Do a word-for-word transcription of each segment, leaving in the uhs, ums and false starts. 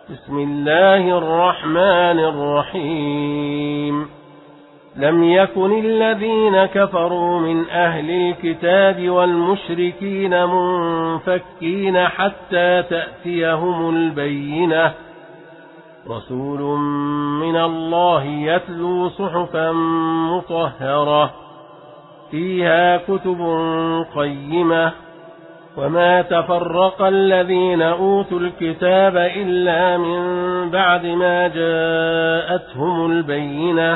بسم الله الرحمن الرحيم. لم يكن الذين كفروا من أهل الكتاب والمشركين منفكين حتى تأتيهم البينة، رسول من الله يتلو صحفا مطهرة فيها كتب قيمة. وما تفرق الذين أوتوا الكتاب إلا من بعد ما جاءتهم البينة،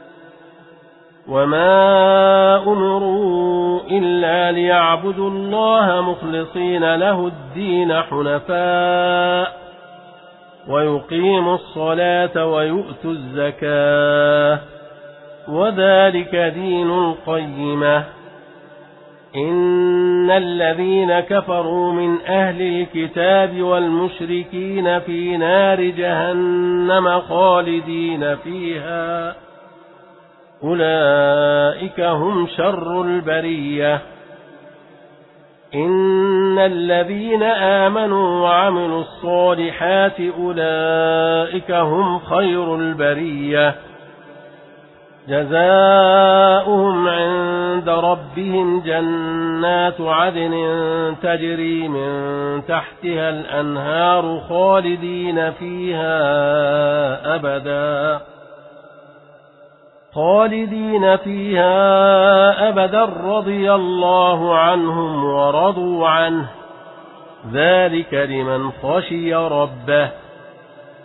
وما أمروا إلا ليعبدوا الله مخلصين له الدين حنفاء ويقيموا الصلاة ويؤتوا الزكاة، وذلك دين القيمة. إن الذين كفروا من أهل الكتاب والمشركين في نار جهنم خالدين فيها، أولئك هم شر البرية. إن الذين آمنوا وعملوا الصالحات أولئك هم خير البرية، جزاؤهم عند ربهم جنات عدن تجري من تحتها الأنهار خالدين فيها أبدا خالدين فيها أبدا رضي الله عنهم ورضوا عنه، ذلك لمن خشي ربه.